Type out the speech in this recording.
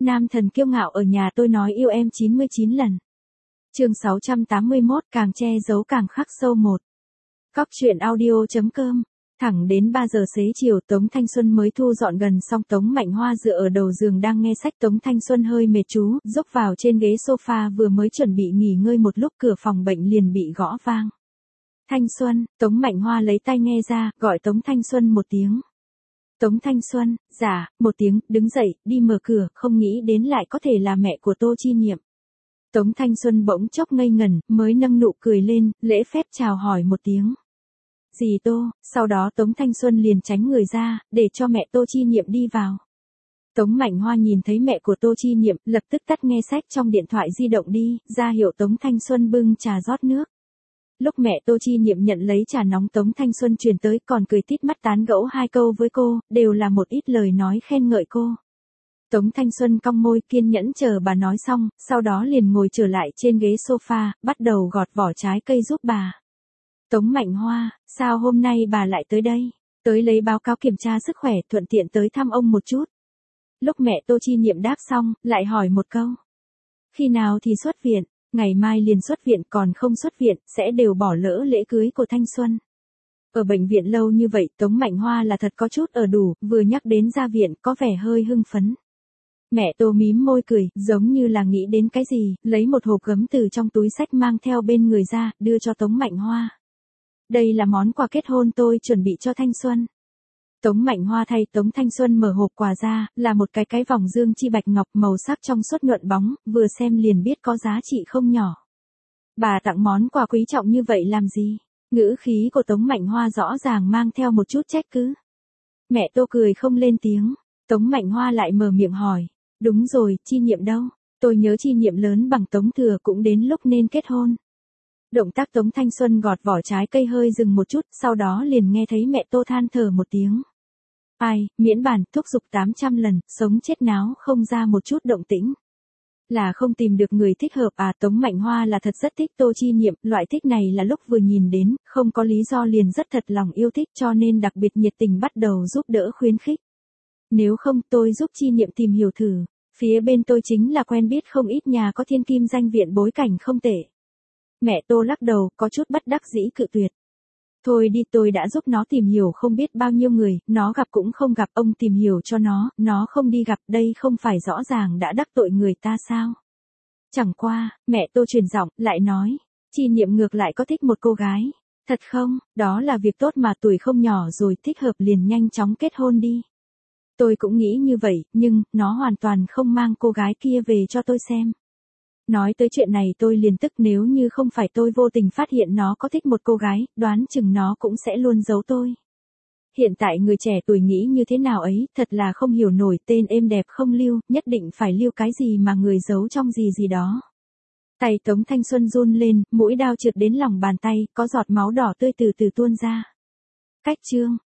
Nam thần kiêu ngạo ở nhà tôi nói yêu em 99 lần. Chương 681 càng che giấu càng khắc sâu một. Cóc truyện audio.com. Thẳng đến 3 giờ xế chiều Tống Thanh Xuân mới thu dọn gần xong. Tống Mạnh Hoa dựa ở đầu giường đang nghe sách. Tống Thanh Xuân hơi mệt chú, dốc vào trên ghế sofa vừa mới chuẩn bị nghỉ ngơi một lúc cửa phòng bệnh liền bị gõ vang. Thanh Xuân, Tống Mạnh Hoa lấy tai nghe ra, gọi Tống Thanh Xuân một tiếng. Tống Thanh Xuân, dạ, một tiếng, đứng dậy, đi mở cửa, không nghĩ đến lại có thể là mẹ của Tô Chi Niệm. Tống Thanh Xuân bỗng chốc ngây ngẩn, mới nâng nụ cười lên, lễ phép chào hỏi một tiếng. Dì Tô, sau đó Tống Thanh Xuân liền tránh người ra, để cho mẹ Tô Chi Niệm đi vào. Tống Mạnh Hoa nhìn thấy mẹ của Tô Chi Niệm, lập tức tắt nghe sách trong điện thoại di động đi, ra hiệu Tống Thanh Xuân bưng trà rót nước. Lúc mẹ Tô Chi Niệm nhận lấy trà nóng Tống Thanh Xuân truyền tới còn cười tít mắt tán gẫu hai câu với cô, đều là một ít lời nói khen ngợi cô. Tống Thanh Xuân cong môi kiên nhẫn chờ bà nói xong, sau đó liền ngồi trở lại trên ghế sofa, bắt đầu gọt vỏ trái cây giúp bà. Tống Mạnh Hoa, sao hôm nay bà lại tới đây? Tới lấy báo cáo kiểm tra sức khỏe thuận tiện tới thăm ông một chút. Lúc mẹ Tô Chi Niệm đáp xong, lại hỏi một câu. Khi nào thì xuất viện? Ngày mai liền xuất viện, còn không xuất viện, sẽ đều bỏ lỡ lễ cưới của Thanh Xuân. Ở bệnh viện lâu như vậy Tống Mạnh Hoa là thật có chút ở đủ, vừa nhắc đến ra viện có vẻ hơi hưng phấn. Mẹ Tô mím môi cười, giống như là nghĩ đến cái gì, lấy một hộp gấm từ trong túi xách mang theo bên người ra, đưa cho Tống Mạnh Hoa. Đây là món quà kết hôn tôi chuẩn bị cho Thanh Xuân. Tống Mạnh Hoa thay Tống Thanh Xuân mở hộp quà ra, là một cái vòng dương chi bạch ngọc màu sắc trong suốt nhuận bóng, vừa xem liền biết có giá trị không nhỏ. Bà tặng món quà quý trọng như vậy làm gì? Ngữ khí của Tống Mạnh Hoa rõ ràng mang theo một chút trách cứ. Mẹ Tô cười không lên tiếng, Tống Mạnh Hoa lại mở miệng hỏi. Đúng rồi, Chi Niệm đâu? Tôi nhớ Chi Niệm lớn bằng Tống Thừa cũng đến lúc nên kết hôn. Động tác Tống Thanh Xuân gọt vỏ trái cây hơi dừng một chút, sau đó liền nghe thấy mẹ Tô than thở một tiếng. Ai, miễn bàn, thúc giục 800 lần, sống chết náo không ra một chút động tĩnh. Là không tìm được người thích hợp à? Tống Mạnh Hoa là thật rất thích Tô Chi Niệm, loại thích này là lúc vừa nhìn đến, không có lý do liền rất thật lòng yêu thích cho nên đặc biệt nhiệt tình bắt đầu giúp đỡ khuyến khích. Nếu không tôi giúp Chi Niệm tìm hiểu thử, phía bên tôi chính là quen biết không ít nhà có thiên kim danh viện bối cảnh không tệ. Mẹ Tô lắc đầu, có chút bất đắc dĩ cự tuyệt. Thôi đi, tôi đã giúp nó tìm hiểu không biết bao nhiêu người, nó gặp cũng không gặp, ông tìm hiểu cho nó không đi gặp, đây không phải rõ ràng đã đắc tội người ta sao? Chẳng qua, mẹ Tô truyền giọng, lại nói, Chi Niệm ngược lại có thích một cô gái. Thật không? Đó là việc tốt mà, tuổi không nhỏ rồi, thích hợp liền nhanh chóng kết hôn đi. Tôi cũng nghĩ như vậy, nhưng, nó hoàn toàn không mang cô gái kia về cho tôi xem. Nói tới chuyện này tôi liền tức, nếu như không phải tôi vô tình phát hiện nó có thích một cô gái, đoán chừng nó cũng sẽ luôn giấu tôi. Hiện tại người trẻ tuổi nghĩ như thế nào ấy, thật là không hiểu nổi, tên êm đẹp không lưu, nhất định phải lưu cái gì mà người giấu trong gì gì đó. Tay Tống Thanh Xuân run lên, mũi đao trượt đến lòng bàn tay, có giọt máu đỏ tươi từ từ tuôn ra. Cách chương,